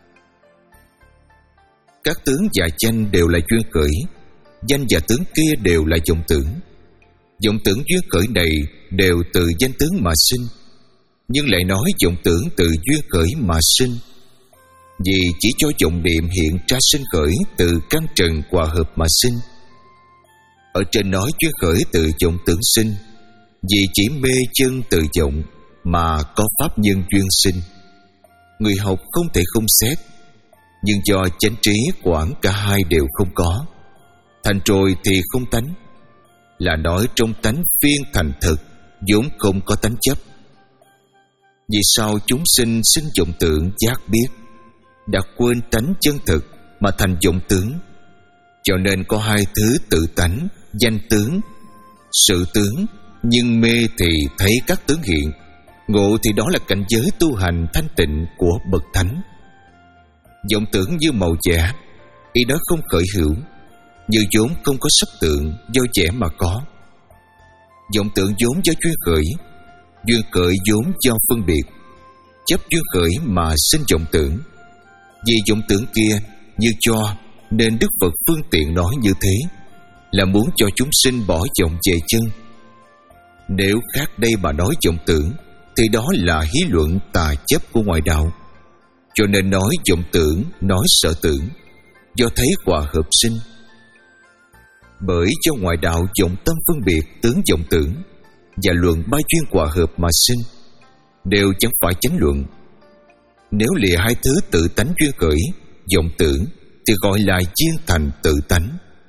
[SPEAKER 1] Các tướng và danh đều là duyên khởi, danh và tướng kia đều là vọng tưởng. Vọng tưởng duyên khởi này đều từ danh tướng mà sinh, nhưng lại nói vọng tưởng từ duyên khởi mà sinh, vì chỉ cho vọng niệm hiện ra sinh khởi từ căn trần hòa hợp mà sinh. Ở trên nói duyên khởi từ vọng tưởng sinh, vì chỉ mê chân từ vọng mà có pháp nhân duyên sinh. Người học không thể không xét, nhưng do chánh trí quản cả hai đều không có, thành rồi thì không tánh, là nói trong tánh viên thành thực, vốn không có tánh chấp. Vì sao chúng sinh sinh vọng tưởng giác biết, đã quên tánh chân thực mà thành vọng tướng, cho nên có hai thứ tự tánh, danh tướng, sự tướng, nhưng mê thì thấy các tướng hiện, ngộ thì đó là cảnh giới tu hành thanh tịnh của bậc thánh. Vọng tưởng như màu vẽ, ý đó không khởi hữu, như vốn không có sắc tượng, do vẽ mà có. Vọng tưởng vốn do duyên khởi, duyên khởi vốn do phân biệt, chấp duyên khởi mà sinh vọng tưởng. Vì vọng tưởng kia như cho, nên Đức Phật phương tiện nói như thế, là muốn cho chúng sinh bỏ vọng về chân. Nếu khác đây mà nói vọng tưởng, thì đó là hí luận tà chấp của ngoại đạo. Cho nên nói vọng tưởng, nói sở tưởng, do thấy quả hợp sinh. Bởi cho ngoại đạo vọng tâm phân biệt tướng vọng tưởng và luận ba duyên quả hợp mà sinh, đều chẳng phải chánh luận. Nếu lìa hai thứ tự tánh duyên khởi, vọng tưởng, thì gọi là duyên thành tự tánh.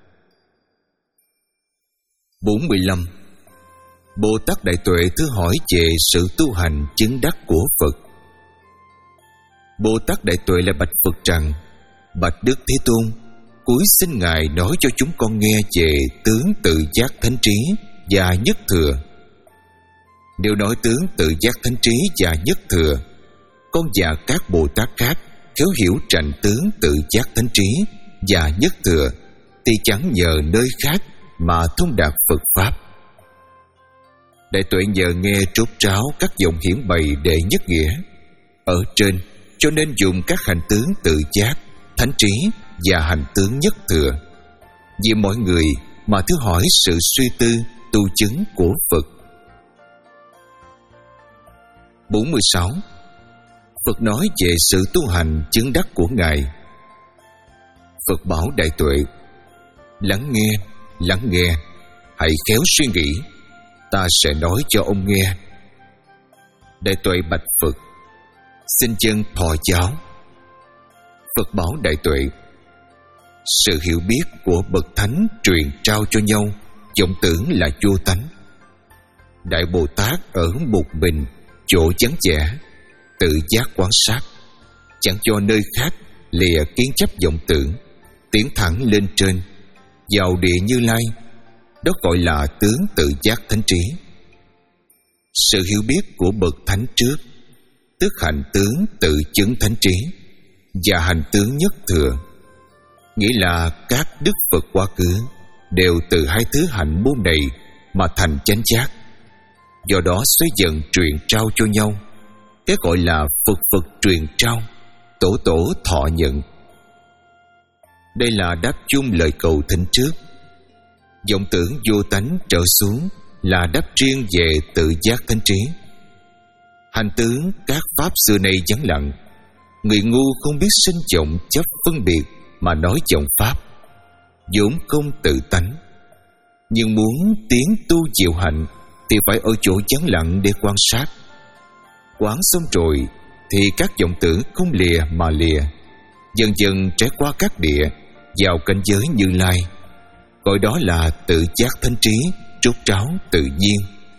[SPEAKER 1] bốn mươi lăm. Bồ Tát Đại Tuệ thưa hỏi về sự tu hành chứng đắc của Phật. Bồ Tát Đại Tuệ là bạch Phật rằng: bạch Đức Thế Tôn, cuối xin Ngài nói cho chúng con nghe về tướng tự giác thánh trí và nhất thừa. Nếu nói tướng tự giác thánh trí và nhất thừa, con và các Bồ Tát khác khéo hiểu trành tướng tự giác thánh trí và nhất thừa, thì chẳng nhờ nơi khác mà thông đạt Phật Pháp. Đại Tuệ nhờ nghe trốt tráo các dòng hiển bày đệ nhất nghĩa ở trên, cho nên dùng các hành tướng tự giác, thánh trí và hành tướng nhất thừa. Vì mọi người mà thưa hỏi sự suy tư tu chứng của Phật. bốn mươi sáu. Phật nói về sự tu hành chứng đắc của Ngài. Phật bảo Đại Tuệ: lắng nghe, lắng nghe, hãy khéo suy nghĩ, ta sẽ nói cho ông nghe. Đại Tuệ bạch Phật: xin chân thọ giáo. Phật bảo Đại Tuệ: sự hiểu biết của bậc thánh truyền trao cho nhau, vọng tưởng là vô tánh. Đại Bồ Tát ở một mình, chỗ vắng vẻ, tự giác quan sát, chẳng cho nơi khác lìa kiến chấp vọng tưởng, tiến thẳng lên trên, vào địa Như Lai. Đó gọi là tướng tự giác thánh trí. Sự hiểu biết của bậc thánh trước, tức hành tướng tự chứng thánh trí, và hành tướng nhất thừa, nghĩa là các đức Phật quá khứ đều từ hai thứ hạnh môn này mà thành chánh giác. Do đó xoay dần truyền trao cho nhau, cái gọi là Phật Phật truyền trao, tổ tổ thọ nhận. Đây là đáp chung lời cầu thỉnh trước. Vọng tưởng vô tánh trở xuống là đáp riêng về tự giác thánh trí. Hành tướng các pháp xưa nay vắng lặng, người ngu không biết sinh vọng chấp phân biệt mà nói vọng pháp, vốn không tự tánh. Nhưng muốn tiến tu diệu hạnh thì phải ở chỗ vắng lặng để quan sát. Quán xong rồi thì các vọng tưởng không lìa mà lìa, dần dần trải qua các địa, vào cảnh giới Như Lai, gọi đó là tự giác thánh trí, trốt tráo tự nhiên.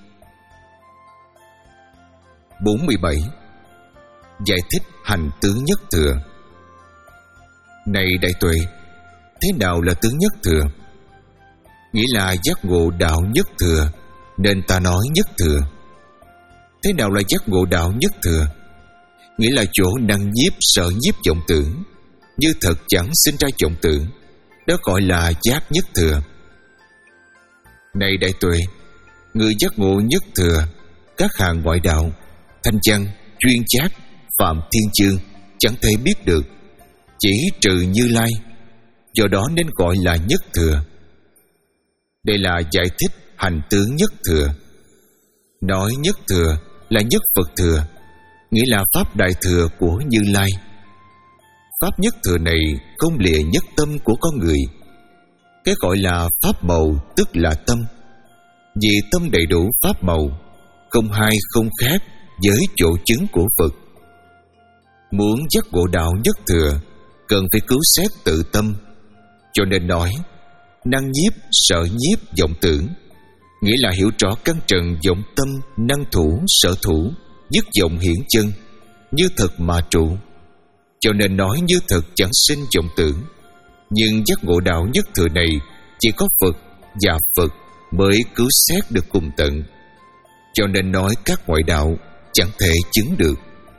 [SPEAKER 1] bốn mươi bảy. Giải thích hành tướng nhất thừa. Này Đại Tuệ, thế nào là tướng nhất thừa? Nghĩa là giác ngộ đạo nhất thừa, nên ta nói nhất thừa. Thế nào là giác ngộ đạo nhất thừa? Nghĩa là chỗ năng nhiếp sợ nhiếp vọng tưởng, như thật chẳng sinh ra vọng tưởng, đó gọi là giác nhất thừa. Này Đại Tuệ, người giác ngộ nhất thừa, các hàng ngoại đạo, Thanh Văn, Chuyên Giác, Phạm Thiên Chương chẳng thể biết được, chỉ trừ Như Lai, do đó nên gọi là nhất thừa. Đây là giải thích hành tướng nhất thừa. Nói nhất thừa là nhất Phật thừa, nghĩa là pháp đại thừa của Như Lai. Pháp nhất thừa này không lìa nhất tâm của con người. Cái gọi là pháp màu tức là tâm. Vì tâm đầy đủ pháp màu, không hai không khác với chỗ chứng của Phật. Muốn giác ngộ đạo nhất thừa, cần phải cứu xét tự tâm. Cho nên nói năng nhiếp sợ nhiếp vọng tưởng, nghĩa là hiểu rõ căn trần vọng tâm năng thủ sở thủ, dứt vọng hiển chân, như thật mà trụ. Cho nên nói như thật chẳng sinh vọng tưởng. Nhưng giác ngộ đạo nhất thừa này chỉ có Phật và Phật mới cứu xét được cùng tận. Cho nên nói các ngoại đạo chẳng thể chứng được.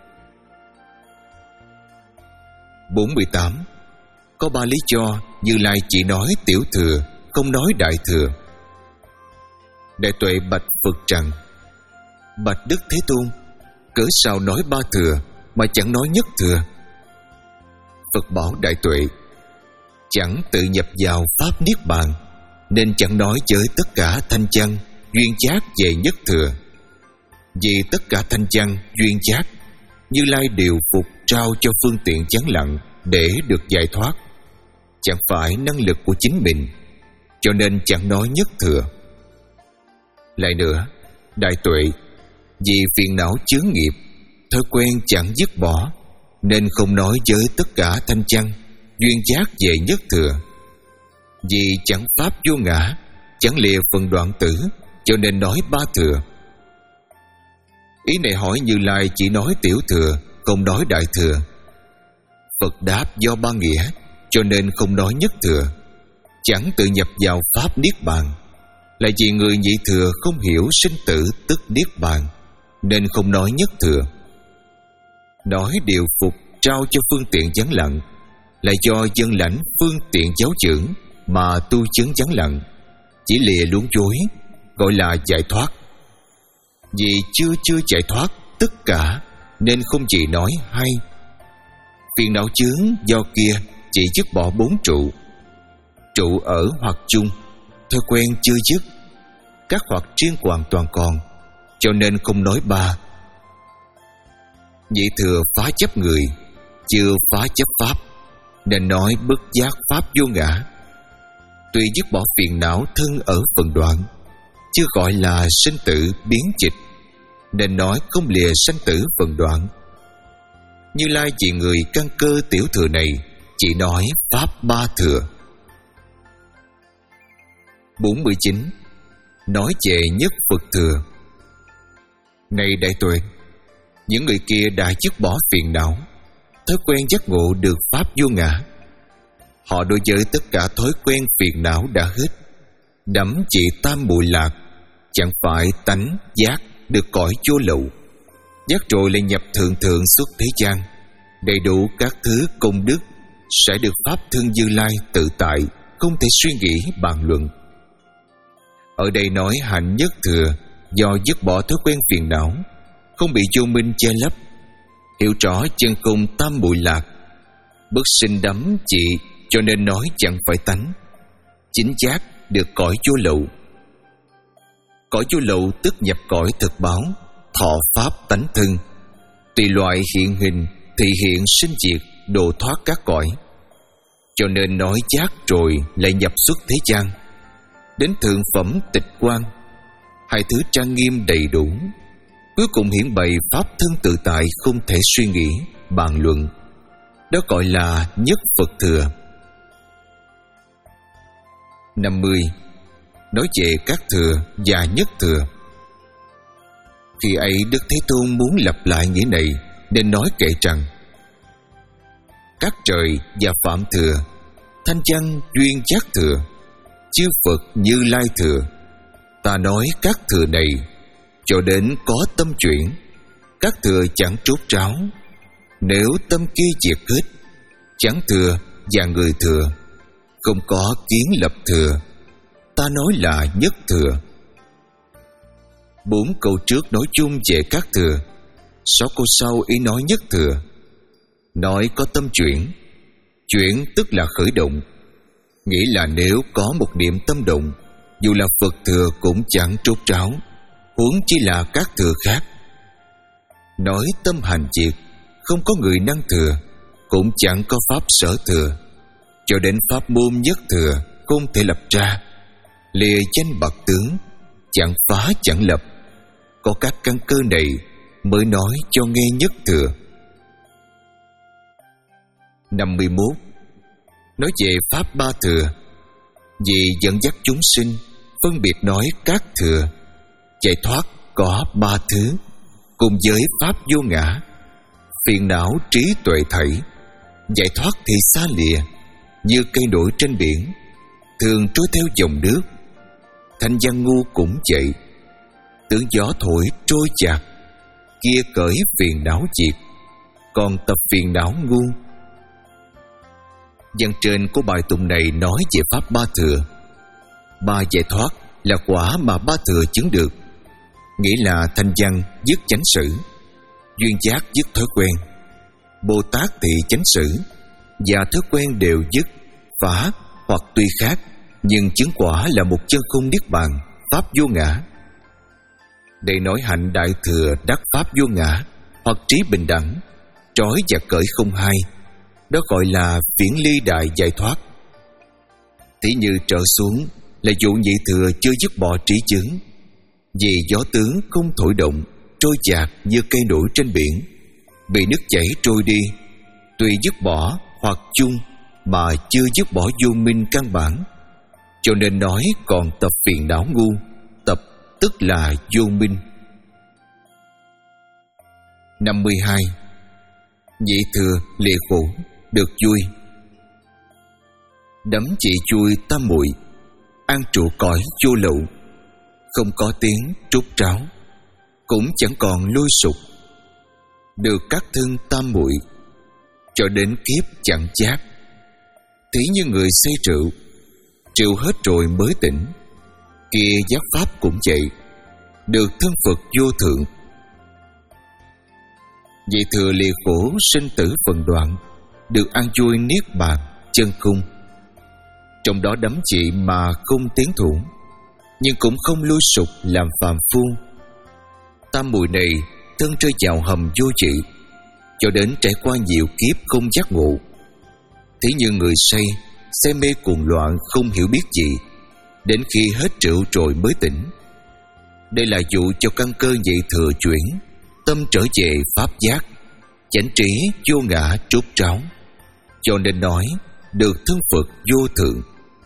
[SPEAKER 1] bốn mươi tám. Có ba lý do Như Lai chỉ nói tiểu thừa, không nói đại thừa. Đại Tuệ bạch Phật rằng: bạch Đức Thế Tôn, cớ sao nói ba thừa mà chẳng nói nhất thừa? Phật bảo Đại Tuệ: chẳng tự nhập vào pháp niết bàn, nên chẳng nói với tất cả Thanh Văn, Duyên Giác về nhất thừa. Vì tất cả thanh văn, duyên giác, Như Lai đều phục trao cho phương tiện vắng lặng để được giải thoát. Chẳng phải năng lực của chính mình, cho nên chẳng nói nhất thừa. Lại nữa, đại tuệ, vì phiền não chướng nghiệp, thói quen chẳng dứt bỏ, nên không nói với tất cả thanh văn, duyên giác về nhất thừa. Vì chẳng pháp vô ngã, chẳng lìa phần đoạn tử, cho nên nói ba thừa. Ý này hỏi Như Lai chỉ nói tiểu thừa, không nói đại thừa. Phật đáp do ba nghĩa, cho nên không nói nhất thừa. Chẳng tự nhập vào pháp niết bàn, là vì người nhị thừa không hiểu sinh tử tức niết bàn, nên không nói nhất thừa. Nói điều phục trao cho phương tiện vắng lặng, là do dân lãnh phương tiện giáo trưởng mà tu chứng vắng lặng, chỉ lìa luống dối, gọi là giải thoát. Vì chưa chưa giải thoát tất cả, nên không chỉ nói hay. Phiền não chướng do kia chỉ dứt bỏ bốn trụ. Trụ ở hoặc chung, thói quen chưa dứt, các hoặc riêng hoàn toàn còn, cho nên không nói ba. Nhị thừa phá chấp người, chưa phá chấp pháp, nên nói bất giác pháp vô ngã. Tuy dứt bỏ phiền não thân ở phần đoạn, chưa gọi là sinh tử biến dịch, nên nói không lìa sanh tử phần đoạn. Như Lai vì người căn cơ tiểu thừa này, chỉ nói pháp ba thừa. bốn mươi chín. Nói về nhất Phật thừa. Này đại tuệ, những người kia đã dứt bỏ phiền não, thói quen giác ngộ được pháp vô ngã. Họ đối với tất cả thói quen phiền não đã hết, đắm chỉ tam muội lạc, chẳng phải tánh giác được cõi vô lậu. Giác rồi lại nhập thượng thượng xuất thế gian, đầy đủ các thứ công đức, sẽ được pháp thân Như Lai tự tại, không thể suy nghĩ bàn luận. Ở đây nói hạnh nhất thừa, do dứt bỏ thói quen phiền não, không bị vô minh che lấp, hiểu rõ chân không tam muội lạc, bất sinh đắm chỉ, cho nên nói chẳng phải tánh. Chính giác được cõi vô lậu. Cõi vô lậu tức nhập cõi thực báo, thọ pháp tánh thân, tùy loại hiện hình, thị hiện sinh diệt, độ thoát các cõi. Cho nên nói giác rồi lại nhập xuất thế gian, đến thượng phẩm tịch quan, hai thứ trang nghiêm đầy đủ, cuối cùng hiển bày pháp thân tự tại, không thể suy nghĩ bàn luận. Đó gọi là nhất Phật thừa. năm mươi. Nói về các thừa và nhất thừa. Khi ấy Đức Thế Tôn muốn lặp lại nghĩa này, nên nói kệ rằng: các trời và phạm thừa, thanh văn duyên giác thừa, chư Phật Như Lai thừa. Ta nói các thừa này, cho đến có tâm chuyển, các thừa chẳng trốt ráo. Nếu tâm kia diệt hết, chẳng thừa và người thừa, không có kiến lập thừa. Ta nói là nhất thừa. Bốn câu trước nói chung về các thừa, sáu câu sau ý nói nhất thừa. Nói có tâm chuyển, chuyển tức là khởi động, nghĩ là nếu có một niệm tâm động, dù là Phật thừa cũng chẳng trốt ráo, huống chi là các thừa khác. Nói tâm hành diệt, không có người năng thừa, cũng chẳng có pháp sở thừa, cho đến pháp môn nhất thừa không thể lập ra. Lìa danh bậc tướng, chẳng phá chẳng lập, có các căn cơ này mới nói cho nghe nhất thừa. năm mươi mốt. Nói về pháp ba thừa. Vì dẫn dắt chúng sinh, phân biệt nói các thừa. Giải thoát có ba thứ, cùng với pháp vô ngã, phiền não trí tuệ thảy. Giải thoát thì xa lìa, như cây nổi trên biển, thường trôi theo dòng nước. Thanh văn ngu cũng vậy, tướng gió thổi trôi chạc, kia cởi phiền não diệt, còn tập phiền não ngu. Văn trên của bài tụng này nói về pháp ba thừa. Ba giải thoát là quả mà ba thừa chứng được, nghĩa là thanh văn dứt chánh sử, duyên giác dứt thói quen, Bồ Tát thì chánh sử và thói quen đều dứt, phá hoặc tuy khác, nhưng chứng quả là một chân không niết bàn, pháp vô ngã. để nói hạnh đại thừa đắc pháp vô ngã hoặc trí bình đẳng, trói và cởi không hai. Đó gọi là viễn ly đại giải thoát. Thí như trở xuống là vụ nhị thừa chưa dứt bỏ trí chướng, vì gió tướng không thổi động, trôi dạt như cây nổi trên biển, bị nước chảy trôi đi. Tuy dứt bỏ hoặc chung mà chưa dứt bỏ vô minh căn bản, cho nên nói còn tập phiền não ngu. Tập tức là vô minh. Năm mươi hai. Nhị thừa lìa khổ được vui. Đắm chỉ chui tam muội, an trụ cõi vô lậu. Không có tiếng trút tráo, cũng chẳng còn lôi sục. Được các thân tam muội, cho đến kiếp chẳng chát. Thí như người say rượu, rượu hết rồi mới tỉnh. Kia giác pháp cũng vậy, được thân Phật vô thượng. Vậy thừa lìa khổ sinh tử phần đoạn, được an vui niết bàn chân cung. Trong đó đắm chỉ mà không tiến thủ, nhưng cũng không lui sụp làm phàm phu. Tam muội này thân rơi vào hầm vô trị, cho đến trải qua nhiều kiếp không giác ngộ. Thế như người say, say mê cuồng loạn không hiểu biết gì, đến khi hết rượu rồi mới tỉnh. Đây là dụ cho căn cơ nhị thừa chuyển, tâm trở về pháp giác, chánh trí vô ngã trút tráo. Cho nên nói được thân Phật vô thượng.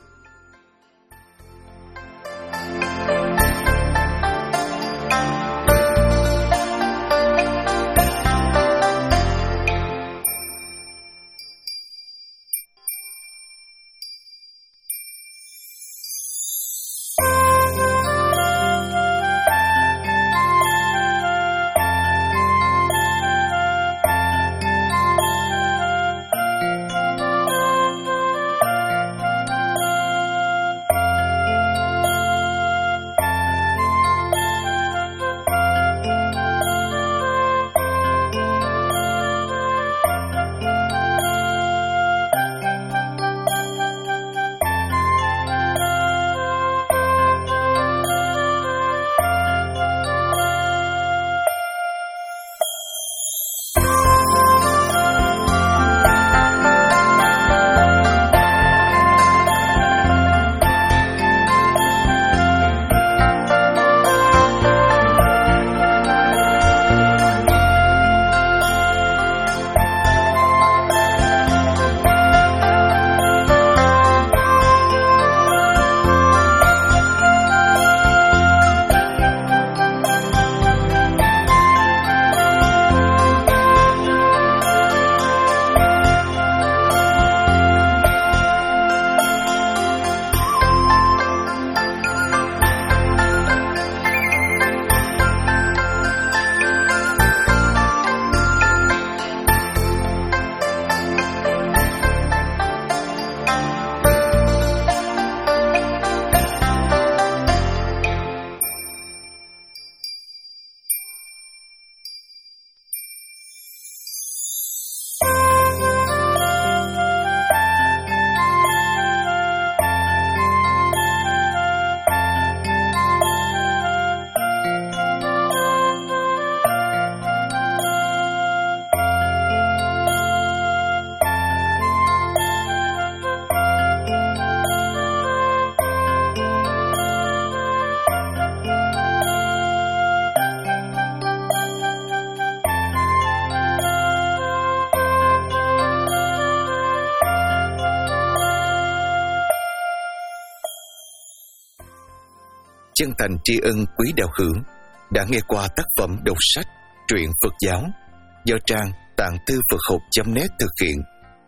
[SPEAKER 1] Chân thành tri ân quý đạo hữu đã nghe qua tác phẩm đọc sách truyện Phật giáo do trang tạng thư Phật học chấm net thực hiện.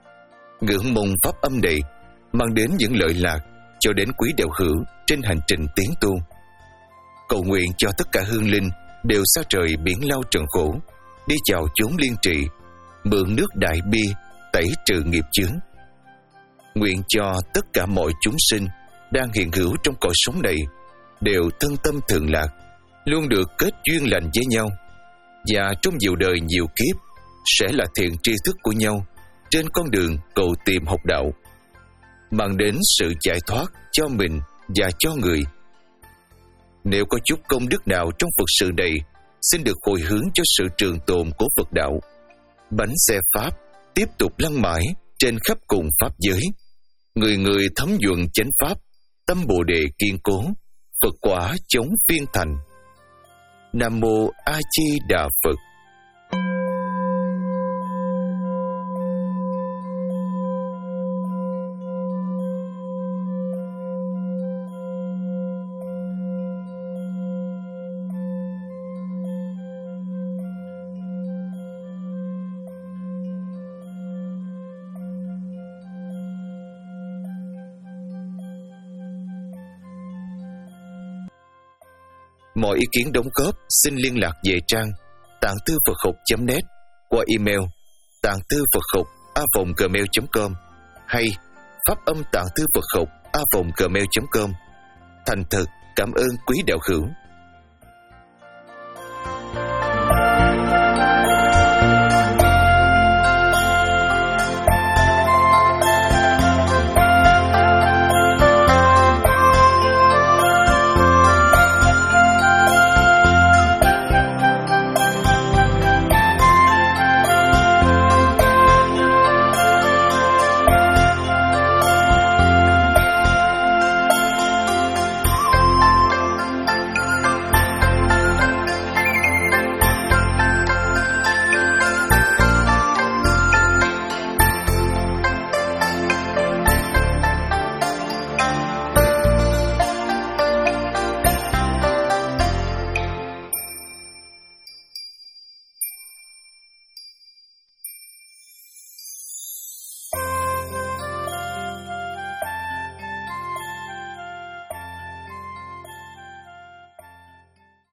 [SPEAKER 1] Ngưỡng mong pháp âm này mang đến những lợi lạc cho đến quý đạo hữu trên hành trình tiến tu. Cầu nguyện cho tất cả hương linh đều xa trời biển lao trần khổ, đi vào chốn liên trì, mượn nước đại bi tẩy trừ nghiệp chướng. Nguyện cho tất cả mọi chúng sinh đang hiện hữu trong cõi sống này đều thân tâm thường lạc, luôn được kết duyên lành với nhau, và trong nhiều đời nhiều kiếp sẽ là thiện tri thức của nhau trên con đường cầu tìm học đạo, mang đến sự giải thoát cho mình và cho người. Nếu có chút công đức nào trong Phật sự này, xin được hồi hướng cho sự trường tồn của Phật đạo. Bánh xe Pháp tiếp tục lăn mãi trên khắp cùng Pháp giới. Người người thấm nhuận chánh Pháp, tâm Bồ Đề kiên cố, Phật quả chống viên thành. Nam Mô A Di Đà Phật. Mọi ý kiến đóng góp xin liên lạc về trang tạng tư phật học chấm net qua email tạng tư phật học a vòng gmail chấm com hay pháp âm tạng tư phật học a vòng gmail chấm com. Thành thật cảm ơn quý đạo hữu.